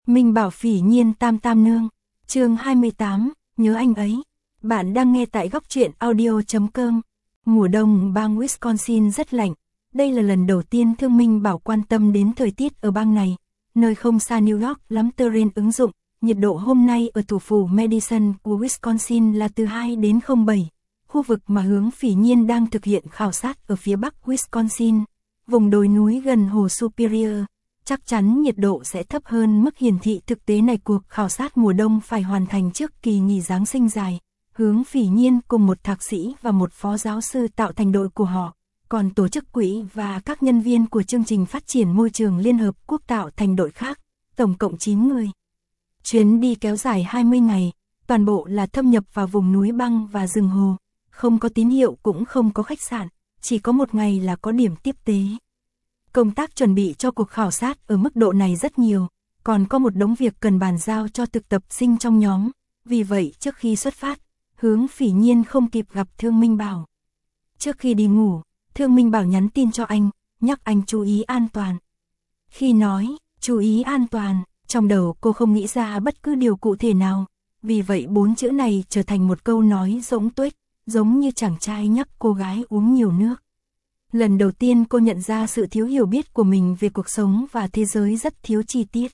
Minh Bảo Phỉ Nhiên Tam Tam Nương, chương 28, nhớ anh ấy. Bạn đang nghe tại góc truyện audio.com. Mùa đông bang Wisconsin rất lạnh. Đây là lần đầu tiên Thương Minh Bảo quan tâm đến thời tiết ở bang này, nơi không xa New York lắm. Terrain ứng dụng, nhiệt độ hôm nay ở thủ phủ Madison của Wisconsin là từ 2 đến 07. Khu vực mà Hướng Phỉ Nhiên đang thực hiện khảo sát ở phía bắc Wisconsin, vùng đồi núi gần hồ Superior. Chắc chắn nhiệt độ sẽ thấp hơn mức hiển thị thực tế này. Cuộc khảo sát mùa đông phải hoàn thành trước kỳ nghỉ Giáng sinh dài. Hướng Phỉ Nhiên cùng một thạc sĩ và một phó giáo sư tạo thành đội của họ, còn tổ chức quỹ và các nhân viên của chương trình phát triển môi trường Liên Hợp Quốc tạo thành đội khác, tổng cộng 9 người. Chuyến đi kéo dài 20 ngày, toàn bộ là thâm nhập vào vùng núi băng và rừng hồ, không có tín hiệu cũng không có khách sạn, chỉ có một ngày là có điểm tiếp tế. Công tác chuẩn bị cho cuộc khảo sát ở mức độ này rất nhiều, còn có một đống việc cần bàn giao cho thực tập sinh trong nhóm, vì vậy trước khi xuất phát, Hướng Phỉ Nhiên không kịp gặp Thương Minh Bảo. Trước khi đi ngủ, Thương Minh Bảo nhắn tin cho anh, nhắc anh chú ý an toàn. Khi nói, chú ý an toàn, trong đầu cô không nghĩ ra bất cứ điều cụ thể nào, vì vậy 4 chữ này trở thành một câu nói rỗng tuếch, giống như chàng trai nhắc cô gái uống nhiều nước. Lần đầu tiên cô nhận ra sự thiếu hiểu biết của mình về cuộc sống và thế giới rất thiếu chi tiết.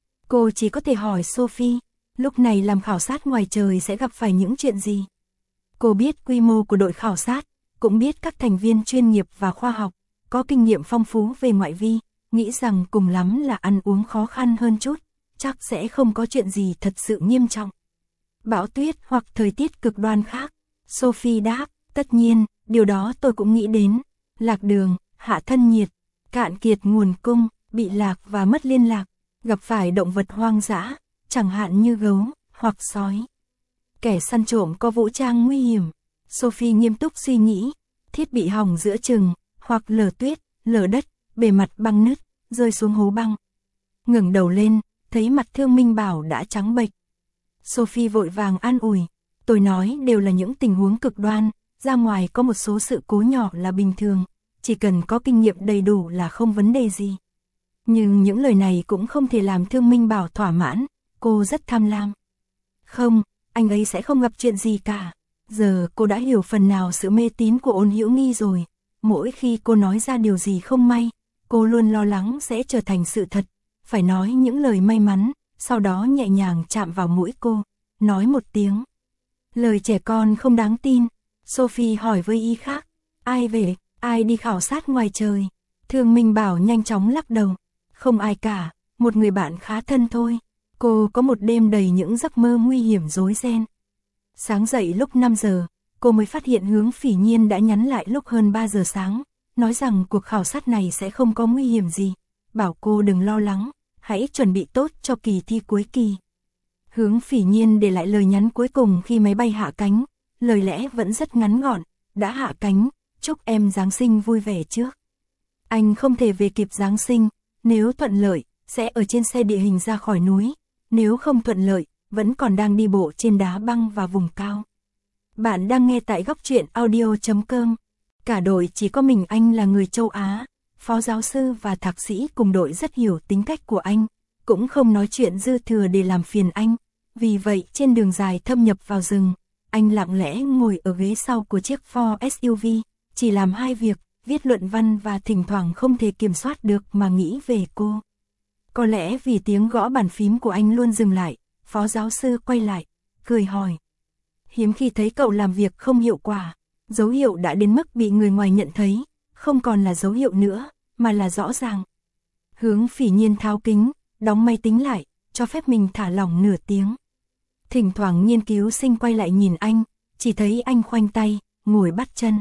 Cô chỉ có thể hỏi Sophie, lúc này làm khảo sát ngoài trời sẽ gặp phải những chuyện gì? Cô biết quy mô của đội khảo sát, cũng biết các thành viên chuyên nghiệp và khoa học, có kinh nghiệm phong phú về ngoại vi, nghĩ rằng cùng lắm là ăn uống khó khăn hơn chút, chắc sẽ không có chuyện gì thật sự nghiêm trọng. Bão tuyết hoặc thời tiết cực đoan khác, Sophie đáp, tất nhiên, điều đó tôi cũng nghĩ đến. Lạc đường, hạ thân nhiệt, cạn kiệt nguồn cung, bị lạc và mất liên lạc, gặp phải động vật hoang dã, chẳng hạn như gấu hoặc sói. Kẻ săn trộm có vũ trang nguy hiểm. Sophie nghiêm túc suy nghĩ, thiết bị hỏng giữa chừng, hoặc lở tuyết, lở đất, bề mặt băng nứt, rơi xuống hố băng. Ngẩng đầu lên, thấy mặt Thương Minh Bảo đã trắng bệch. Sophie vội vàng an ủi, tôi nói đều là những tình huống cực đoan, ra ngoài có một số sự cố nhỏ là bình thường, chỉ cần có kinh nghiệm đầy đủ là không vấn đề gì. Nhưng những lời này cũng không thể làm Thương Minh Bảo thỏa mãn, cô rất tham lam. Không, anh ấy sẽ không gặp chuyện gì cả. Giờ cô đã hiểu phần nào sự mê tín của Ôn Hữu Nghi rồi. Mỗi khi cô nói ra điều gì không may, cô luôn lo lắng sẽ trở thành sự thật. Phải nói những lời may mắn, sau đó nhẹ nhàng chạm vào mũi cô, nói một tiếng. Lời trẻ con không đáng tin. Sophie hỏi với ý khác, ai về, ai đi khảo sát ngoài trời? Thương Minh Bảo nhanh chóng lắc đầu, không ai cả, một người bạn khá thân thôi. Cô có một đêm đầy những giấc mơ nguy hiểm rối ren. Sáng dậy lúc 5 giờ, cô mới phát hiện Hướng Phỉ Nhiên đã nhắn lại lúc hơn 3 giờ sáng, nói rằng cuộc khảo sát này sẽ không có nguy hiểm gì, bảo cô đừng lo lắng, hãy chuẩn bị tốt cho kỳ thi cuối kỳ. Hướng Phỉ Nhiên để lại lời nhắn cuối cùng khi máy bay hạ cánh. Lời lẽ vẫn rất ngắn gọn, đã hạ cánh, chúc em Giáng sinh vui vẻ trước. Anh không thể về kịp Giáng sinh, nếu thuận lợi, sẽ ở trên xe địa hình ra khỏi núi, nếu không thuận lợi, vẫn còn đang đi bộ trên đá băng và vùng cao. Bạn đang nghe tại góc truyện audio.com. Cả đội chỉ có mình anh là người châu Á, phó giáo sư và thạc sĩ cùng đội rất hiểu tính cách của anh, cũng không nói chuyện dư thừa để làm phiền anh, vì vậy trên đường dài thâm nhập vào rừng, anh lặng lẽ ngồi ở ghế sau của chiếc Ford SUV, chỉ làm 2 việc, viết luận văn và thỉnh thoảng không thể kiểm soát được mà nghĩ về cô. Có lẽ vì tiếng gõ bàn phím của anh luôn dừng lại, phó giáo sư quay lại, cười hỏi. Hiếm khi thấy cậu làm việc không hiệu quả, dấu hiệu đã đến mức bị người ngoài nhận thấy, không còn là dấu hiệu nữa, mà là rõ ràng. Hướng Phỉ Nhiên tháo kính, đóng máy tính lại, cho phép mình thả lỏng nửa tiếng. Thỉnh thoảng nghiên cứu sinh quay lại nhìn anh, chỉ thấy anh khoanh tay, ngồi bắt chân.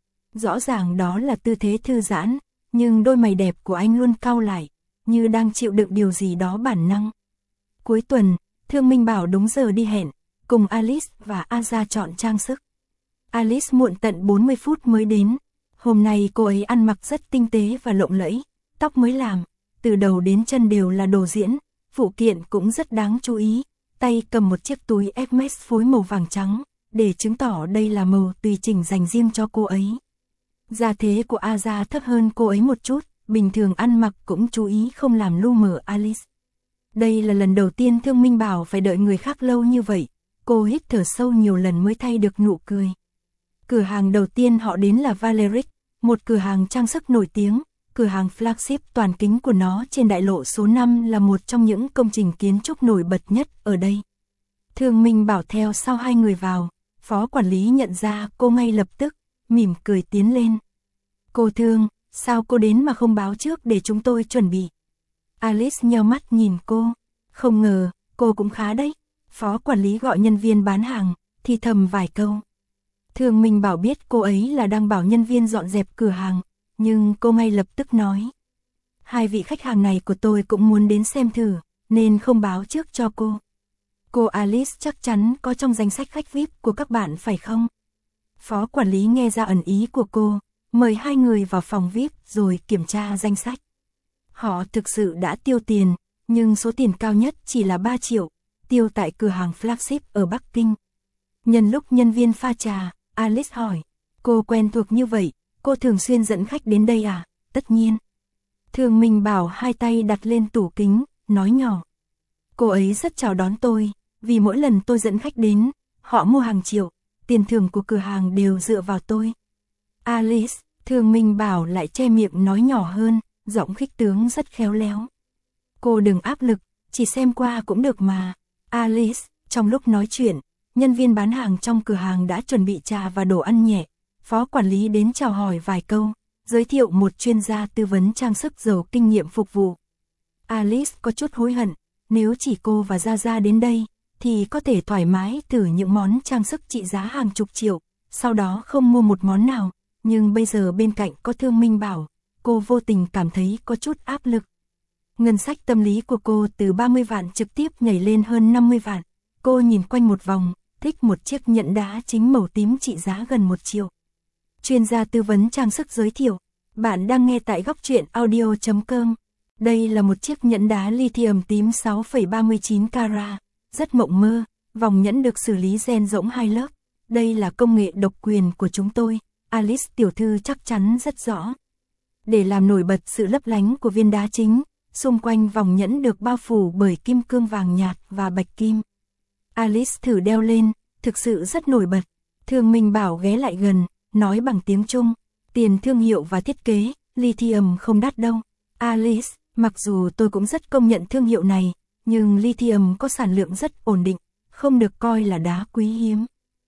Rõ ràng đó là tư thế thư giãn, nhưng đôi mày đẹp của anh luôn cau lại, như đang chịu đựng điều gì đó bản năng. Cuối tuần, Thương Minh Bảo đúng giờ đi hẹn, cùng Alice và Aza chọn trang sức. Alice muộn tận 40 phút mới đến. Hôm nay cô ấy ăn mặc rất tinh tế và lộng lẫy, tóc mới làm, từ đầu đến chân đều là đồ diễn, phụ kiện cũng rất đáng chú ý. Tay cầm một chiếc túi Hermes phối màu vàng trắng, để chứng tỏ đây là màu tùy chỉnh dành riêng cho cô ấy. Gia thế của Aza thấp hơn cô ấy một chút, bình thường ăn mặc cũng chú ý không làm lu mờ Alice. Đây là lần đầu tiên Thương Minh Bảo phải đợi người khác lâu như vậy. Cô hít thở sâu nhiều lần mới thay được nụ cười. Cửa hàng đầu tiên họ đến là Valeric, một cửa hàng trang sức nổi tiếng. Cửa hàng flagship toàn kính của nó trên đại lộ số 5 là một trong những công trình kiến trúc nổi bật nhất ở đây. Thương Minh Bảo theo sau hai người vào, phó quản lý nhận ra cô ngay lập tức, mỉm cười tiến lên. Cô Thương, sao cô đến mà không báo trước để chúng tôi chuẩn bị? Alice nheo mắt nhìn cô, không ngờ, cô cũng khá đấy. Phó quản lý gọi nhân viên bán hàng, thì thầm vài câu. Thương Minh Bảo biết cô ấy là đang bảo nhân viên dọn dẹp cửa hàng, nhưng cô ngay lập tức nói. Hai vị khách hàng này của tôi cũng muốn đến xem thử, nên không báo trước cho cô. Cô Alice chắc chắn có trong danh sách khách VIP của các bạn phải không? Phó quản lý nghe ra ẩn ý của cô, mời hai người vào phòng VIP rồi kiểm tra danh sách. Họ thực sự đã tiêu tiền, nhưng số tiền cao nhất chỉ là 3 triệu, tiêu tại cửa hàng flagship ở Bắc Kinh. Nhân lúc nhân viên pha trà, Alice hỏi, cô quen thuộc như vậy, cô thường xuyên dẫn khách đến đây à? Tất nhiên. Thương Minh Bảo hai tay đặt lên tủ kính, nói nhỏ. Cô ấy rất chào đón tôi, vì mỗi lần tôi dẫn khách đến, họ mua hàng triệu, tiền thưởng của cửa hàng đều dựa vào tôi. Alice, Thương Minh Bảo lại che miệng nói nhỏ hơn, giọng khích tướng rất khéo léo. Cô đừng áp lực, chỉ xem qua cũng được mà. Alice, trong lúc nói chuyện, nhân viên bán hàng trong cửa hàng đã chuẩn bị trà và đồ ăn nhẹ. Phó quản lý đến chào hỏi vài câu, giới thiệu một chuyên gia tư vấn trang sức giàu kinh nghiệm phục vụ. Alice có chút hối hận, nếu chỉ cô và Gia Gia đến đây, thì có thể thoải mái thử những món trang sức trị giá hàng chục triệu, sau đó không mua một món nào, nhưng bây giờ bên cạnh có Thương Minh Bảo, cô vô tình cảm thấy có chút áp lực. Ngân sách tâm lý của cô từ 30 vạn trực tiếp nhảy lên hơn 50 vạn, cô nhìn quanh một vòng, thích một chiếc nhẫn đá chính màu tím trị giá gần 1 triệu. Chuyên gia tư vấn trang sức giới thiệu, bạn đang nghe tại góc truyện audio.com. Đây là một chiếc nhẫn đá lithium tím 6,39 carat, rất mộng mơ, vòng nhẫn được xử lý gen rỗng 2 lớp. Đây là công nghệ độc quyền của chúng tôi, Alice tiểu thư chắc chắn rất rõ. Để làm nổi bật sự lấp lánh của viên đá chính, xung quanh vòng nhẫn được bao phủ bởi kim cương vàng nhạt và bạch kim. Alice thử đeo lên, thực sự rất nổi bật. Thương Minh Bảo ghé lại gần, nói bằng tiếng Trung, tiền thương hiệu và thiết kế, lithium không đắt đâu. Alice, mặc dù tôi cũng rất công nhận thương hiệu này, nhưng lithium có sản lượng rất ổn định, không được coi là đá quý hiếm.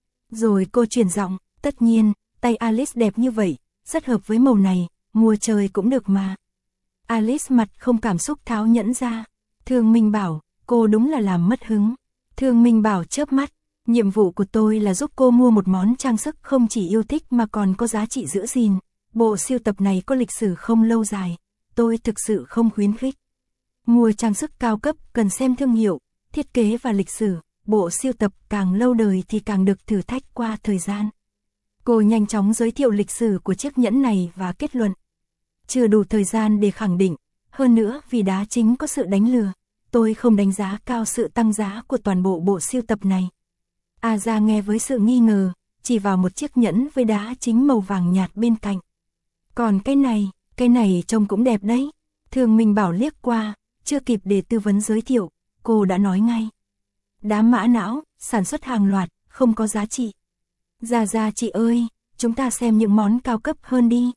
Rồi cô chuyển giọng, tất nhiên, tay Alice đẹp như vậy, rất hợp với màu này, mua chơi cũng được mà. Alice mặt không cảm xúc tháo nhẫn ra. Thương Minh Bảo, cô đúng là làm mất hứng. Thương Minh Bảo chớp mắt, nhiệm vụ của tôi là giúp cô mua một món trang sức không chỉ yêu thích mà còn có giá trị giữ gìn. Bộ sưu tập này có lịch sử không lâu dài, tôi thực sự không khuyến khích. Mua trang sức cao cấp cần xem thương hiệu, thiết kế và lịch sử, bộ sưu tập càng lâu đời thì càng được thử thách qua thời gian. Cô nhanh chóng giới thiệu lịch sử của chiếc nhẫn này và kết luận. Chưa đủ thời gian để khẳng định, hơn nữa vì đá chính có sự đánh lừa, tôi không đánh giá cao sự tăng giá của toàn bộ bộ sưu tập này. Gia nghe với sự nghi ngờ, chỉ vào một chiếc nhẫn với đá chính màu vàng nhạt bên cạnh. Còn cái này trông cũng đẹp đấy. Thương Minh Bảo liếc qua, chưa kịp để tư vấn giới thiệu, cô đã nói ngay. Đá mã não, sản xuất hàng loạt, không có giá trị. Gia chị ơi, chúng ta xem những món cao cấp hơn đi.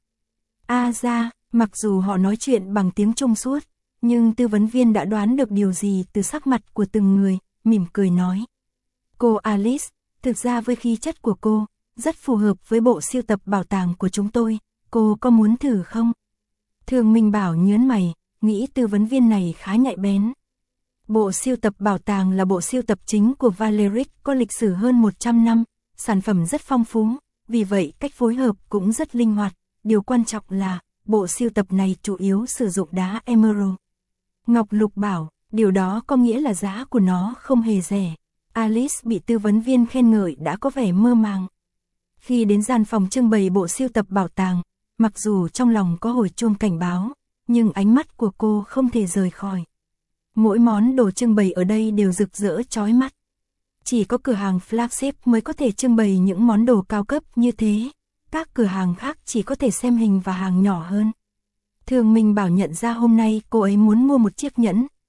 Gia, mặc dù họ nói chuyện bằng tiếng Trung suốt, nhưng tư vấn viên đã đoán được điều gì từ sắc mặt của từng người, mỉm cười nói. Cô Alice, thực ra với khí chất của cô, rất phù hợp với bộ sưu tập bảo tàng của chúng tôi, cô có muốn thử không? Thương Minh Bảo nhớn mày, nghĩ tư vấn viên này khá nhạy bén. Bộ sưu tập bảo tàng là bộ sưu tập chính của Valeric, có lịch sử hơn 100 năm, sản phẩm rất phong phú, vì vậy cách phối hợp cũng rất linh hoạt. Điều quan trọng là, bộ sưu tập này chủ yếu sử dụng đá emerald. Ngọc Lục bảo, điều đó có nghĩa là giá của nó không hề rẻ. Alice bị tư vấn viên khen ngợi đã có vẻ mơ màng. Khi đến gian phòng trưng bày bộ sưu tập bảo tàng, mặc dù trong lòng có hồi chuông cảnh báo, nhưng ánh mắt của cô không thể rời khỏi. Mỗi món đồ trưng bày ở đây đều rực rỡ chói mắt. Chỉ có cửa hàng flagship mới có thể trưng bày những món đồ cao cấp như thế. Các cửa hàng khác chỉ có thể xem hình và hàng nhỏ hơn. Thương Minh Bảo nhận ra hôm nay cô ấy muốn mua một chiếc nhẫn,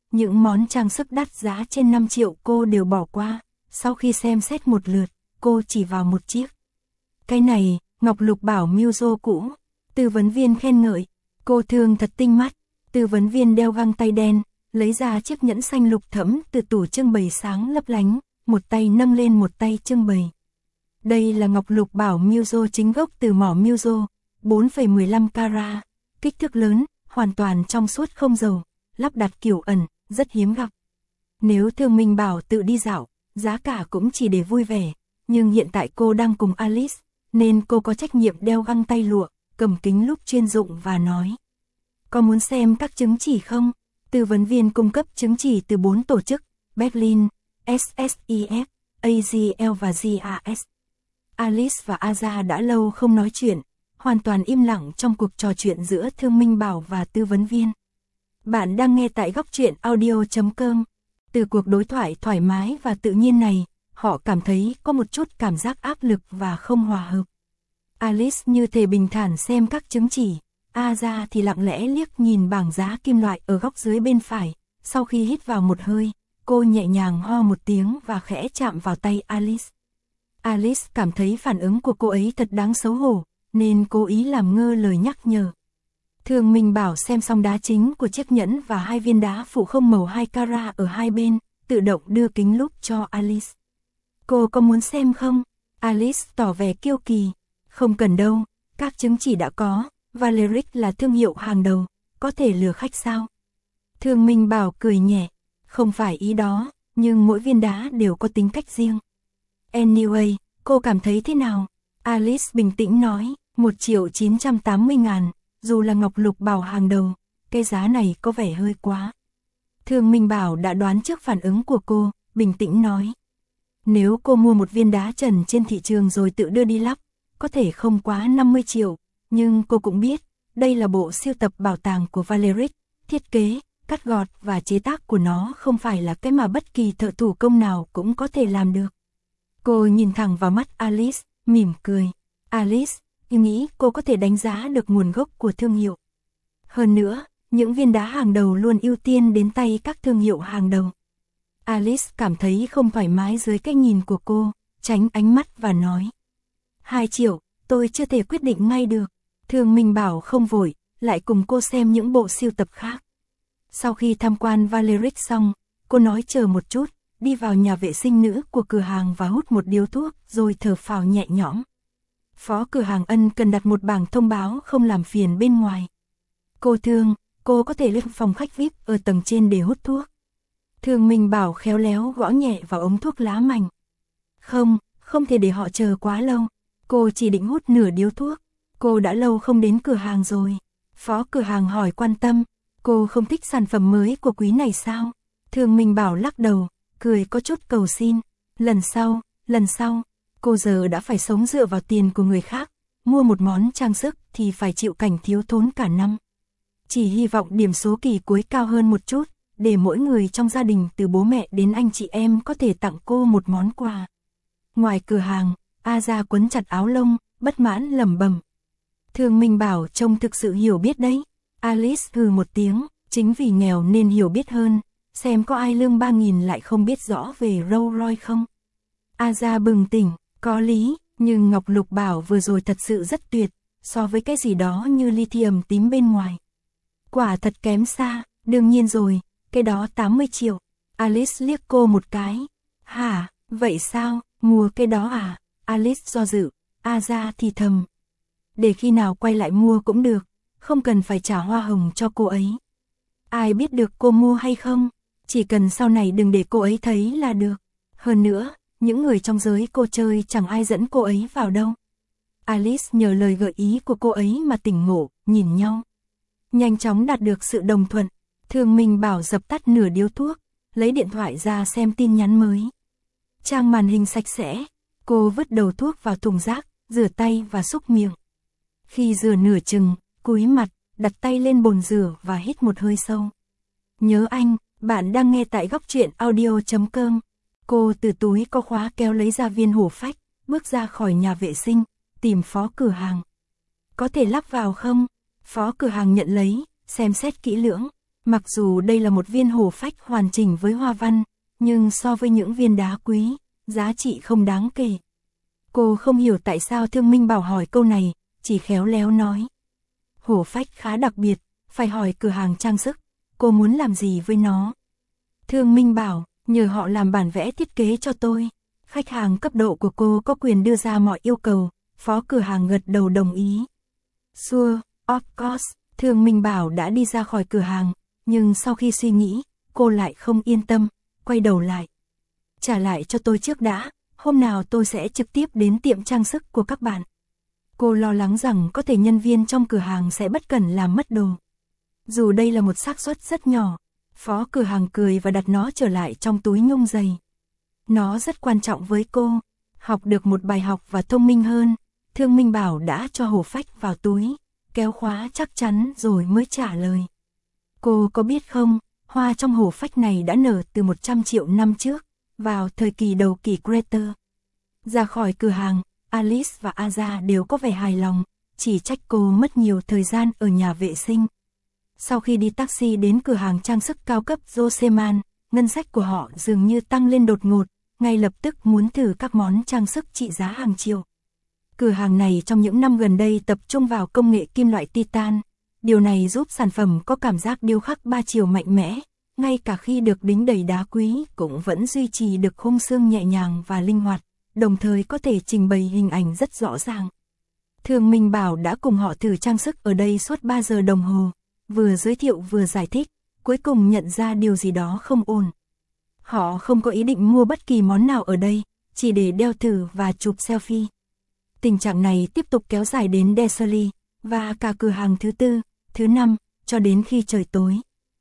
những món trang sức đắt giá trên 5 triệu cô đều bỏ qua, sau khi xem xét một lượt, cô chỉ vào một chiếc. Cái này, ngọc lục bảo Mujo cũ. Tư vấn viên khen ngợi, cô thương thật tinh mắt. Tư vấn viên đeo găng tay đen, lấy ra chiếc nhẫn xanh lục thẫm từ tủ trưng bày sáng lấp lánh, một tay nâng lên một tay trưng bày. Đây là ngọc lục bảo Mujo chính gốc từ mỏ Mujo, 4,15 carat, kích thước lớn, hoàn toàn trong suốt không dầu, lắp đặt kiểu ẩn, rất hiếm gặp. Nếu Thương Minh bảo tự đi dạo, giá cả cũng chỉ để vui vẻ, nhưng hiện tại cô đang cùng Alice, nên cô có trách nhiệm đeo găng tay lụa, cầm kính lúp chuyên dụng và nói. Có muốn xem các chứng chỉ không? Tư vấn viên cung cấp chứng chỉ từ 4 tổ chức, Berlin, SSIF, AGL và GAS. Alice và Aza đã lâu không nói chuyện, hoàn toàn im lặng trong cuộc trò chuyện giữa Thương Minh Bảo và tư vấn viên. Bạn đang nghe tại góc truyện audio.com. Từ cuộc đối thoại thoải mái và tự nhiên này, họ cảm thấy có một chút cảm giác áp lực và không hòa hợp. Alice như thể bình thản xem các chứng chỉ, Aza thì lặng lẽ liếc nhìn bảng giá kim loại ở góc dưới bên phải. Sau khi hít vào một hơi, cô nhẹ nhàng ho một tiếng và khẽ chạm vào tay Alice. Alice cảm thấy phản ứng của cô ấy thật đáng xấu hổ, nên cố ý làm ngơ lời nhắc nhở. Thương Minh Bảo xem xong đá chính của chiếc nhẫn và 2 viên đá phụ không màu 2 carat ở hai bên, tự động đưa kính lúp cho Alice. Cô có muốn xem không? Alice tỏ vẻ kiêu kỳ. Không cần đâu, các chứng chỉ đã có, Valeric là thương hiệu hàng đầu, có thể lừa khách sao? Thương Minh Bảo cười nhẹ, không phải ý đó, nhưng mỗi viên đá đều có tính cách riêng. Anyway, cô cảm thấy thế nào? Alice bình tĩnh nói, 1.980.000, dù là ngọc lục bảo hàng đầu, cái giá này có vẻ hơi quá. Thương Minh Bảo đã đoán trước phản ứng của cô, bình tĩnh nói. Nếu cô mua một viên đá trần trên thị trường rồi tự đưa đi lắp, có thể không quá 50 triệu, nhưng cô cũng biết, đây là bộ sưu tập bảo tàng của Valeric, thiết kế, cắt gọt và chế tác của nó không phải là cái mà bất kỳ thợ thủ công nào cũng có thể làm được. Cô nhìn thẳng vào mắt Alice, mỉm cười. Alice, em nghĩ cô có thể đánh giá được nguồn gốc của thương hiệu. Hơn nữa, những viên đá hàng đầu luôn ưu tiên đến tay các thương hiệu hàng đầu. Alice cảm thấy không thoải mái dưới cái nhìn của cô, tránh ánh mắt và nói. 2 triệu, tôi chưa thể quyết định ngay được. Thương Minh Bảo không vội, lại cùng cô xem những bộ sưu tập khác. Sau khi tham quan Valeric xong, cô nói chờ một chút, đi vào nhà vệ sinh nữ của cửa hàng và hút một điếu thuốc, rồi thở phào nhẹ nhõm. Phó cửa hàng ân cần đặt một bảng thông báo không làm phiền bên ngoài. Cô Thương, cô có thể lên phòng khách VIP ở tầng trên để hút thuốc. Thương Minh Bảo khéo léo gõ nhẹ vào ống thuốc lá mảnh. Không thể để họ chờ quá lâu. Cô chỉ định hút nửa điếu thuốc. Cô đã lâu không đến cửa hàng rồi. Phó cửa hàng hỏi quan tâm. Cô không thích sản phẩm mới của quý này sao? Thương Minh Bảo lắc đầu, cười có chút cầu xin. Lần sau, cô giờ đã phải sống dựa vào tiền của người khác. Mua một món trang sức thì phải chịu cảnh thiếu thốn cả năm. Chỉ hy vọng điểm số kỳ cuối cao hơn một chút, để mỗi người trong gia đình từ bố mẹ đến anh chị em có thể tặng cô một món quà. Ngoài cửa hàng, Aza quấn chặt áo lông, bất mãn lẩm bẩm. Thương Minh Bảo trông thực sự hiểu biết đấy. Alice hừ một tiếng, chính vì nghèo nên hiểu biết hơn, xem có ai lương 3.000 lại không biết rõ về Rolls Royce không. Aza bừng tỉnh, có lý, nhưng ngọc lục bảo vừa rồi thật sự rất tuyệt, so với cái gì đó như lithium tím bên ngoài. Quả thật kém xa, đương nhiên rồi, cái đó 80 triệu. Alice liếc cô một cái. Hả, vậy sao, mua cái đó à? Alice do dự, Aza thì thầm. Để khi nào quay lại mua cũng được, không cần phải trả hoa hồng cho cô ấy. Ai biết được cô mua hay không, chỉ cần sau này đừng để cô ấy thấy là được. Hơn nữa, những người trong giới cô chơi chẳng ai dẫn cô ấy vào đâu. Alice nhờ lời gợi ý của cô ấy mà tỉnh ngộ, nhìn nhau. Nhanh chóng đạt được sự đồng thuận, Thương Minh Bảo dập tắt nửa điếu thuốc, lấy điện thoại ra xem tin nhắn mới. Trang màn hình sạch sẽ, cô vứt đầu thuốc vào thùng rác, rửa tay và xúc miệng. Khi rửa nửa chừng, cúi mặt, đặt tay lên bồn rửa và hít một hơi sâu. Nhớ anh, bạn đang nghe tại góc truyện audio.com. Cô từ túi có khóa kéo lấy ra viên hổ phách, bước ra khỏi nhà vệ sinh, tìm phó cửa hàng. Có thể lắp vào không? Phó cửa hàng nhận lấy, xem xét kỹ lưỡng. Mặc dù đây là một viên hổ phách hoàn chỉnh với hoa văn, nhưng so với những viên đá quý, giá trị không đáng kể. Cô không hiểu tại sao Thương Minh Bảo hỏi câu này, chỉ khéo léo nói. Hổ phách khá đặc biệt, phải hỏi cửa hàng trang sức, cô muốn làm gì với nó? Thương Minh Bảo, nhờ họ làm bản vẽ thiết kế cho tôi. Khách hàng cấp độ của cô có quyền đưa ra mọi yêu cầu, phó cửa hàng gật đầu đồng ý. Sure, of course, Thương Minh Bảo đã đi ra khỏi cửa hàng, nhưng sau khi suy nghĩ, cô lại không yên tâm, quay đầu lại. Trả lại cho tôi trước đã, hôm nào tôi sẽ trực tiếp đến tiệm trang sức của các bạn. Cô lo lắng rằng có thể nhân viên trong cửa hàng sẽ bất cẩn làm mất đồ. Dù đây là một xác suất rất nhỏ, phó cửa hàng cười và đặt nó trở lại trong túi nhung giày. Nó rất quan trọng với cô. Học được một bài học và thông minh hơn, Thương Minh Bảo đã cho hổ phách vào túi, kéo khóa chắc chắn rồi mới trả lời. Cô có biết không, hoa trong hổ phách này đã nở từ 100 triệu năm trước, vào thời kỳ đầu kỷ Creter. Ra khỏi cửa hàng, Alice và Aza đều có vẻ hài lòng, chỉ trách cô mất nhiều thời gian ở nhà vệ sinh. Sau khi đi taxi đến cửa hàng trang sức cao cấp Joseman, ngân sách của họ dường như tăng lên đột ngột, ngay lập tức muốn thử các món trang sức trị giá hàng triệu. Cửa hàng này trong những năm gần đây tập trung vào công nghệ kim loại titan. Điều này giúp sản phẩm có cảm giác điêu khắc ba chiều mạnh mẽ, ngay cả khi được đính đầy đá quý cũng vẫn duy trì được khung xương nhẹ nhàng và linh hoạt, đồng thời có thể trình bày hình ảnh rất rõ ràng. Thương Minh Bảo đã cùng họ thử trang sức ở đây suốt 3 giờ đồng hồ, vừa giới thiệu vừa giải thích, cuối cùng nhận ra điều gì đó không ổn. Họ không có ý định mua bất kỳ món nào ở đây, chỉ để đeo thử và chụp selfie. Tình trạng này tiếp tục kéo dài đến Desley, và cả cửa hàng thứ 4, thứ 5, cho đến khi trời tối.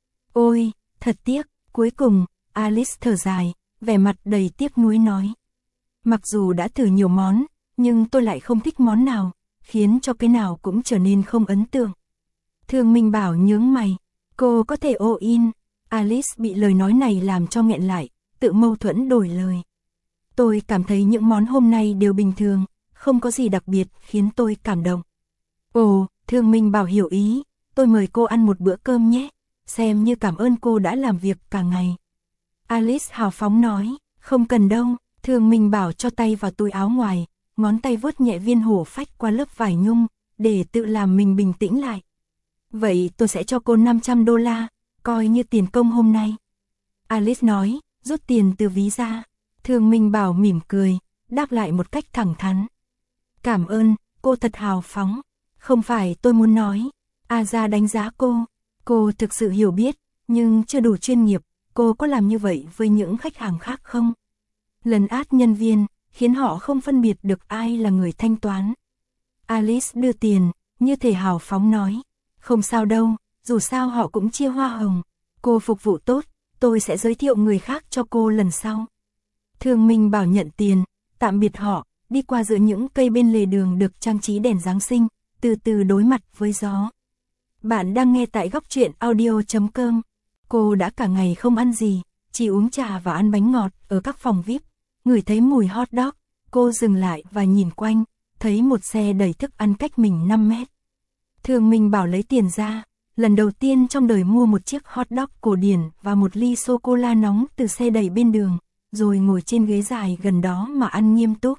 Ôi, thật tiếc, cuối cùng, Alice thở dài, vẻ mặt đầy tiếc nuối nói. Mặc dù đã thử nhiều món, nhưng tôi lại không thích món nào, khiến cho cái nào cũng trở nên không ấn tượng. Thương Minh Bảo nhướng mày, cô có thể all in. Alice bị lời nói này làm cho nghẹn lại, tự mâu thuẫn đổi lời. Tôi cảm thấy những món hôm nay đều bình thường, không có gì đặc biệt khiến tôi cảm động. Ồ, Thương Minh Bảo hiểu ý, tôi mời cô ăn một bữa cơm nhé, xem như cảm ơn cô đã làm việc cả ngày. Alice hào phóng nói, không cần đâu. Thương Minh Bảo cho tay vào túi áo ngoài, ngón tay vuốt nhẹ viên hổ phách qua lớp vải nhung, để tự làm mình bình tĩnh lại. Vậy tôi sẽ cho cô $500, coi như tiền công hôm nay. Alice nói, rút tiền từ ví ra. Thương Minh Bảo mỉm cười, đáp lại một cách thẳng thắn. Cảm ơn, cô thật hào phóng. Không phải tôi muốn nói. Aza đánh giá cô thực sự hiểu biết, nhưng chưa đủ chuyên nghiệp. Cô có làm như vậy với những khách hàng khác không? Lấn át nhân viên, khiến họ không phân biệt được ai là người thanh toán. Alice đưa tiền, như thể hào phóng nói. Không sao đâu, dù sao họ cũng chia hoa hồng. Cô phục vụ tốt, tôi sẽ giới thiệu người khác cho cô lần sau. Thương Minh Bảo nhận tiền, tạm biệt họ, đi qua giữa những cây bên lề đường được trang trí đèn Giáng sinh, từ từ đối mặt với gió. Bạn đang nghe tại góc truyện audio.com. Cô đã cả ngày không ăn gì, chỉ uống trà và ăn bánh ngọt ở các phòng VIP. Ngửi thấy mùi hot dog, cô dừng lại và nhìn quanh, thấy một xe đầy thức ăn cách mình 5 mét. Thương Minh Bảo lấy tiền ra, lần đầu tiên trong đời mua một chiếc hot dog cổ điển và một ly sô-cô-la nóng từ xe đẩy bên đường, rồi ngồi trên ghế dài gần đó mà ăn nghiêm túc.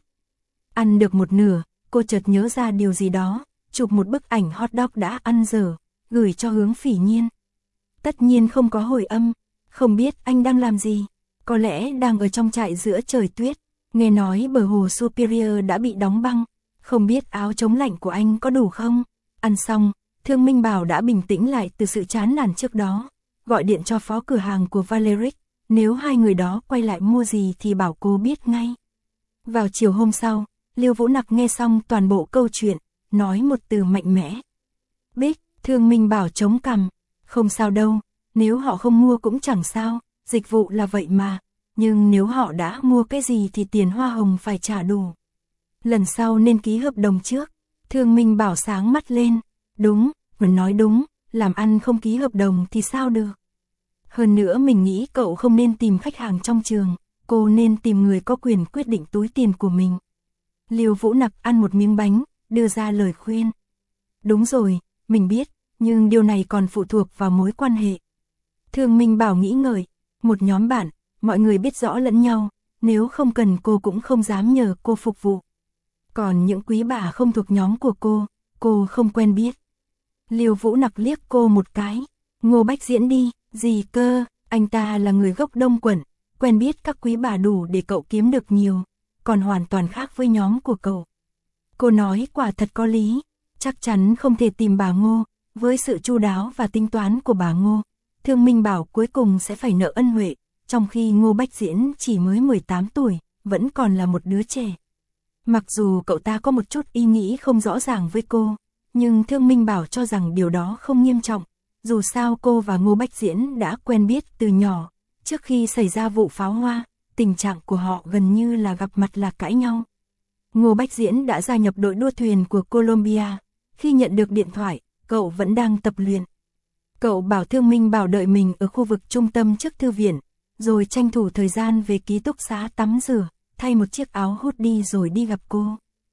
Ăn được một nửa, cô chợt nhớ ra điều gì đó, chụp một bức ảnh hot dog đã ăn dở, gửi cho Hướng Phỉ Nhiên. Tất nhiên không có hồi âm, không biết anh đang làm gì, có lẽ đang ở trong trại giữa trời tuyết, nghe nói bờ hồ Superior đã bị đóng băng, không biết áo chống lạnh của anh có đủ không? Ăn xong, Thương Minh Bảo đã bình tĩnh lại từ sự chán nản trước đó, gọi điện cho phó cửa hàng của Valeric, nếu hai người đó quay lại mua gì thì bảo cô biết ngay. Vào chiều hôm sau, Liêu Vũ Nặc nghe xong toàn bộ câu chuyện, nói một từ mạnh mẽ. Bích, Thương Minh Bảo chống cằm, không sao đâu, nếu họ không mua cũng chẳng sao, dịch vụ là vậy mà, nhưng nếu họ đã mua cái gì thì tiền hoa hồng phải trả đủ. Lần sau nên ký hợp đồng trước. Thương Minh Bảo sáng mắt lên, đúng, vẫn nói đúng, làm ăn không ký hợp đồng thì sao được. Hơn nữa mình nghĩ cậu không nên tìm khách hàng trong trường, cô nên tìm người có quyền quyết định túi tiền của mình. Liêu Vũ Nặc ăn một miếng bánh, đưa ra lời khuyên. Đúng rồi, mình biết, nhưng điều này còn phụ thuộc vào mối quan hệ. Thương Minh Bảo nghĩ ngợi, một nhóm bạn, mọi người biết rõ lẫn nhau, nếu không cần cô cũng không dám nhờ cô phục vụ. Còn những quý bà không thuộc nhóm của cô không quen biết. Liêu Vũ Nặc liếc cô một cái, Ngô Bách Diễn đi, gì cơ, anh ta là người gốc Đông Quận, quen biết các quý bà đủ để cậu kiếm được nhiều, còn hoàn toàn khác với nhóm của cậu. Cô nói quả thật có lý, chắc chắn không thể tìm bà Ngô, với sự chu đáo và tính toán của bà Ngô, Thương Minh Bảo cuối cùng sẽ phải nợ ân huệ, trong khi Ngô Bách Diễn chỉ mới 18 tuổi, vẫn còn là một đứa trẻ. Mặc dù cậu ta có một chút ý nghĩ không rõ ràng với cô, nhưng Thương Minh Bảo cho rằng điều đó không nghiêm trọng, dù sao cô và Ngô Bách Diễn đã quen biết từ nhỏ, trước khi xảy ra vụ pháo hoa, tình trạng của họ gần như là gặp mặt là cãi nhau. Ngô Bách Diễn đã gia nhập đội đua thuyền của Colombia, khi nhận được điện thoại, cậu vẫn đang tập luyện. Cậu bảo Thương Minh Bảo đợi mình ở khu vực trung tâm trước thư viện, rồi tranh thủ thời gian về ký túc xá tắm rửa, thay một chiếc áo hoodie rồi đi gặp cô.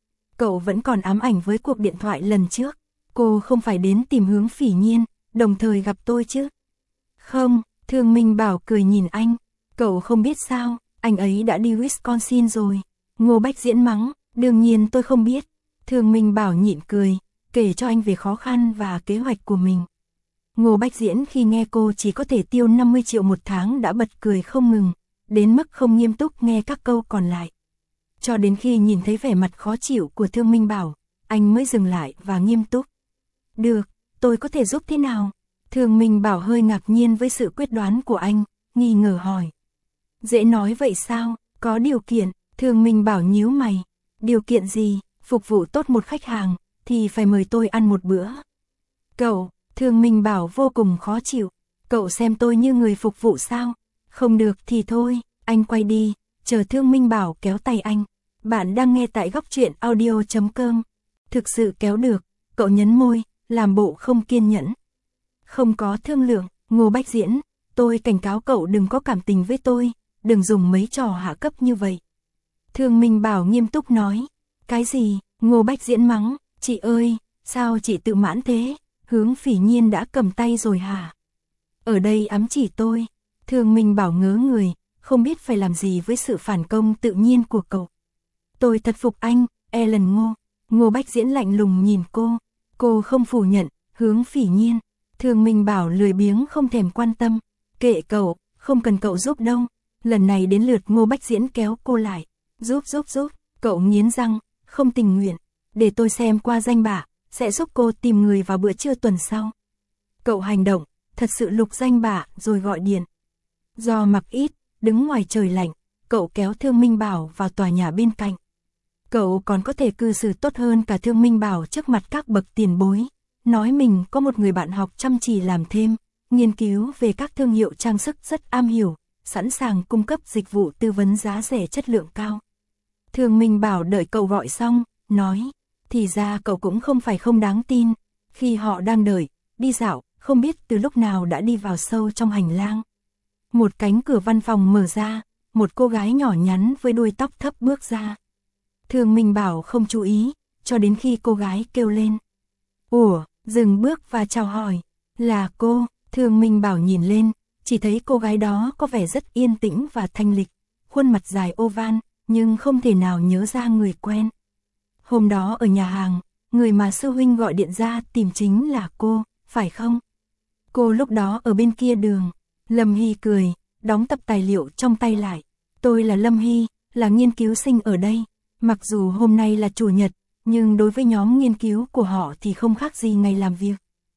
Cậu vẫn còn ám ảnh với cuộc điện thoại lần trước, cô không phải đến tìm Hướng Phỉ Nhiên, đồng thời gặp tôi chứ? Không, Thương Minh Bảo cười nhìn anh, cậu không biết sao, anh ấy đã đi Wisconsin rồi. Ngô Bách Diễn mắng, đương nhiên tôi không biết. Thương Minh Bảo nhịn cười, kể cho anh về khó khăn và kế hoạch của mình. Ngô Bách Diễn khi nghe cô chỉ có thể tiêu 50 triệu một tháng đã bật cười không ngừng, đến mức không nghiêm túc nghe các câu còn lại. Cho đến khi nhìn thấy vẻ mặt khó chịu của Thương Minh Bảo, anh mới dừng lại và nghiêm túc. Được, tôi có thể giúp thế nào? Thương Minh Bảo hơi ngạc nhiên với sự quyết đoán của anh, nghi ngờ hỏi. Dễ nói vậy sao, có điều kiện, Thương Minh Bảo nhíu mày. Điều kiện gì, phục vụ tốt một khách hàng, thì phải mời tôi ăn một bữa. Cậu, Thương Minh Bảo vô cùng khó chịu, cậu xem tôi như người phục vụ sao? Không được thì thôi, anh quay đi, chờ Thương Minh Bảo kéo tay anh. Bạn đang nghe tại góc truyện audio.com. Thực sự kéo được, cậu nhấn môi, làm bộ không kiên nhẫn. Không có thương lượng, Ngô Bách Diễn, tôi cảnh cáo cậu đừng có cảm tình với tôi, đừng dùng mấy trò hạ cấp như vậy. Thương Minh Bảo nghiêm túc nói, cái gì, Ngô Bách Diễn mắng, chị ơi, sao chị tự mãn thế, Hướng Phỉ Nhiên đã cầm tay rồi hả? Ở đây ám chỉ tôi, Thương Minh Bảo ngớ người, không biết phải làm gì với sự phản công tự nhiên của cậu. Tôi thật phục anh, Ellen Ngô. Ngô Bách Diễn lạnh lùng nhìn cô không phủ nhận, Hướng Phỉ Nhiên. Thương Minh Bảo lười biếng không thèm quan tâm, kệ cậu, không cần cậu giúp đâu. Lần này đến lượt Ngô Bách Diễn kéo cô lại, giúp, cậu nghiến răng, không tình nguyện, để tôi xem qua danh bạ, sẽ giúp cô tìm người vào bữa trưa tuần sau. Cậu hành động, thật sự lục danh bạ rồi gọi điện. Do mặc ít, đứng ngoài trời lạnh, cậu kéo Thương Minh Bảo vào tòa nhà bên cạnh. Cậu còn có thể cư xử tốt hơn cả Thương Minh Bảo trước mặt các bậc tiền bối, nói mình có một người bạn học chăm chỉ làm thêm, nghiên cứu về các thương hiệu trang sức rất am hiểu, sẵn sàng cung cấp dịch vụ tư vấn giá rẻ chất lượng cao. Thương Minh Bảo đợi cậu gọi xong, nói, thì ra cậu cũng không phải không đáng tin. Khi họ đang đợi, đi dạo, không biết từ lúc nào đã đi vào sâu trong hành lang. Một cánh cửa văn phòng mở ra, một cô gái nhỏ nhắn với đuôi tóc thấp bước ra. Thương Minh Bảo không chú ý, cho đến khi cô gái kêu lên. Ủa, dừng bước và chào hỏi. Là cô, Thương Minh Bảo nhìn lên, chỉ thấy cô gái đó có vẻ rất yên tĩnh và thanh lịch, khuôn mặt dài oval, nhưng không thể nào nhớ ra người quen. Hôm đó ở nhà hàng, người mà sư huynh gọi điện ra tìm chính là cô, phải không? Cô lúc đó ở bên kia đường. Lâm Hy cười, đóng tập tài liệu trong tay lại. Tôi là Lâm Hy, là nghiên cứu sinh ở đây. Mặc dù hôm nay là chủ nhật, nhưng đối với nhóm nghiên cứu của họ thì không khác gì ngày làm việc.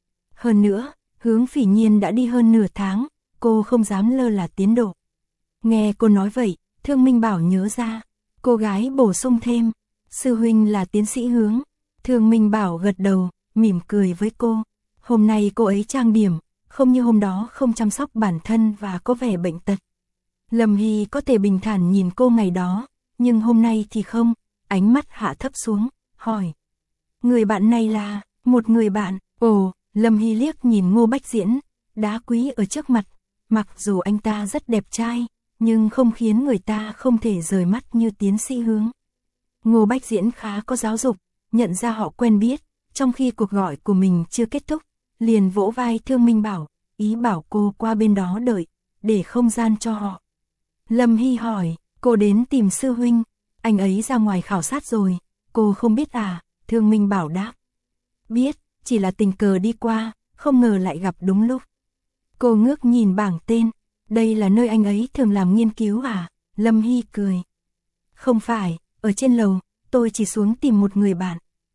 Hơn nữa, Hướng Phỉ Nhiên đã đi hơn nửa tháng, cô không dám lơ là tiến độ. Nghe cô nói vậy, Thương Minh Bảo nhớ ra. Cô gái bổ sung thêm, sư huynh là tiến sĩ Hướng. Thương Minh Bảo gật đầu, mỉm cười với cô. Hôm nay cô ấy trang điểm, không như hôm đó không chăm sóc bản thân và có vẻ bệnh tật. Lâm Hy có thể bình thản nhìn cô ngày đó, nhưng hôm nay thì không, ánh mắt hạ thấp xuống, hỏi. Người bạn này là, một người bạn, ồ, Lâm Hy liếc nhìn Ngô Bách Diễn, đá quý ở trước mặt, mặc dù anh ta rất đẹp trai, nhưng không khiến người ta không thể rời mắt như tiến sĩ Hướng. Ngô Bách Diễn khá có giáo dục, nhận ra họ quen biết, trong khi cuộc gọi của mình chưa kết thúc, liền vỗ vai Thương Minh Bảo, ý bảo cô qua bên đó đợi, để không gian cho họ. Lâm Hy hỏi, cô đến tìm sư huynh, anh ấy ra ngoài khảo sát rồi, cô không biết à? Thương Minh Bảo đáp. Biết, chỉ là tình cờ đi qua, không ngờ lại gặp đúng lúc. Cô ngước nhìn bảng tên, đây là nơi anh ấy thường làm nghiên cứu à? Lâm Hy cười. Không phải, ở trên lầu, tôi chỉ xuống tìm một người bạn.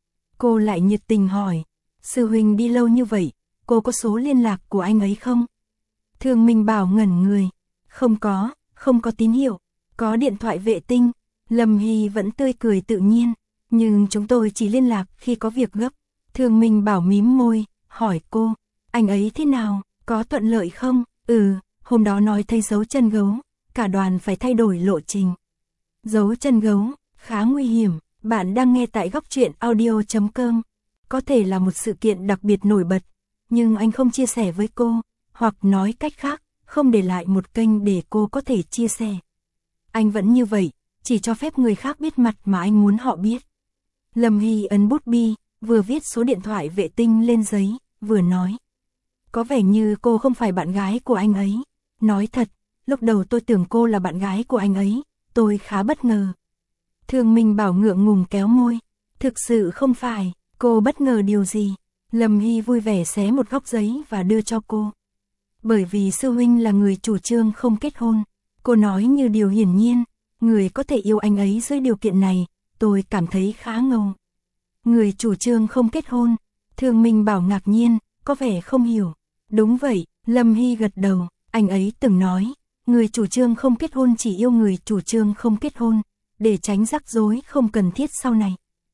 Cô lại nhiệt tình hỏi, sư huynh đi lâu như vậy, cô có số liên lạc của anh ấy không? Thương Minh Bảo ngẩn người, không có tín hiệu, có điện thoại vệ tinh. Lâm Hy vẫn tươi cười tự nhiên, nhưng chúng tôi chỉ liên lạc khi có việc gấp. Thương Minh Bảo mím môi, hỏi cô, anh ấy thế nào, có thuận lợi không? Hôm đó nói thấy dấu chân gấu, cả đoàn phải thay đổi lộ trình. Dấu chân gấu, khá nguy hiểm. Bạn đang nghe tại góc truyện audio.com. Có thể là một sự kiện đặc biệt nổi bật, nhưng anh không chia sẻ với cô, hoặc nói cách khác, không để lại một kênh để cô có thể chia sẻ. Anh vẫn như vậy, chỉ cho phép người khác biết mặt mà anh muốn họ biết. Lâm Hy ấn bút bi, vừa viết số điện thoại vệ tinh lên giấy, vừa nói. Có vẻ như cô không phải bạn gái của anh ấy. Nói thật, lúc đầu tôi tưởng cô là bạn gái của anh ấy, tôi khá bất ngờ. Thương Minh Bảo ngượng ngùng kéo môi. Thực sự không phải, cô bất ngờ điều gì? Lâm Hy vui vẻ xé một góc giấy và đưa cho cô. Bởi vì sư huynh là người chủ trương không kết hôn. Cô nói như điều hiển nhiên, người có thể yêu anh ấy dưới điều kiện này, tôi cảm thấy khá ngầu. Người chủ trương không kết hôn. Thương Minh Bảo ngạc nhiên, có vẻ không hiểu. Đúng vậy, Lâm Hy gật đầu, anh ấy từng nói, người chủ trương không kết hôn chỉ yêu người chủ trương không kết hôn, để tránh rắc rối không cần thiết sau này.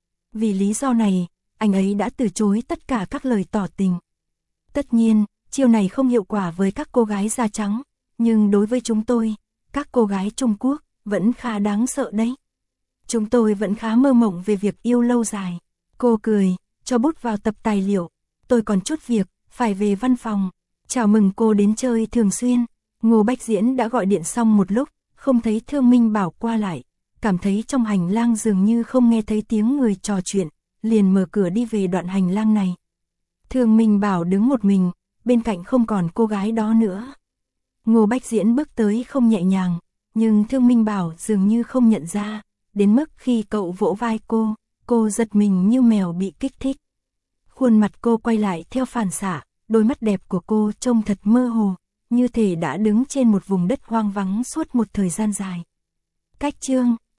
Vì lý do này, anh ấy đã từ chối tất cả các lời tỏ tình. Tất nhiên, chiêu này không hiệu quả với các cô gái da trắng, nhưng đối với chúng tôi, các cô gái Trung Quốc, vẫn khá đáng sợ đấy. Chúng tôi vẫn khá mơ mộng về việc yêu lâu dài. Cô cười, cho bút vào tập tài liệu. Tôi còn chút việc, phải về văn phòng. Chào mừng cô đến chơi thường xuyên. Ngô Bách Diễn đã gọi điện xong một lúc, không thấy Thương Minh Bảo qua lại. Cảm thấy trong hành lang dường như không nghe thấy tiếng người trò chuyện, liền mở cửa đi về đoạn hành lang này. Thương Minh Bảo đứng một mình, bên cạnh không còn cô gái đó nữa. Ngô Bách Diễn bước tới không nhẹ nhàng, nhưng Thương Minh Bảo dường như không nhận ra, đến mức khi cậu vỗ vai cô giật mình như mèo bị kích thích. Khuôn mặt cô quay lại theo phản xạ, đôi mắt đẹp của cô trông thật mơ hồ, như thể đã đứng trên một vùng đất hoang vắng suốt một thời gian dài. Cách chương